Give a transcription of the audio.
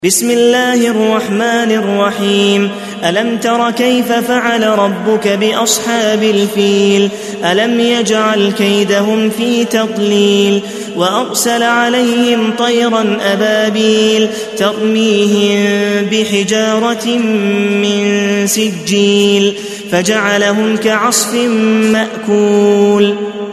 بسم الله الرحمن الرحيم. ألم تر كيف فعل ربك بأصحاب الفيل؟ ألم يجعل كيدهم في تضليل وأرسل عليهم طيرا أبابيل ترميهم بحجارة من سجيل فجعلهم كعصف مأكول.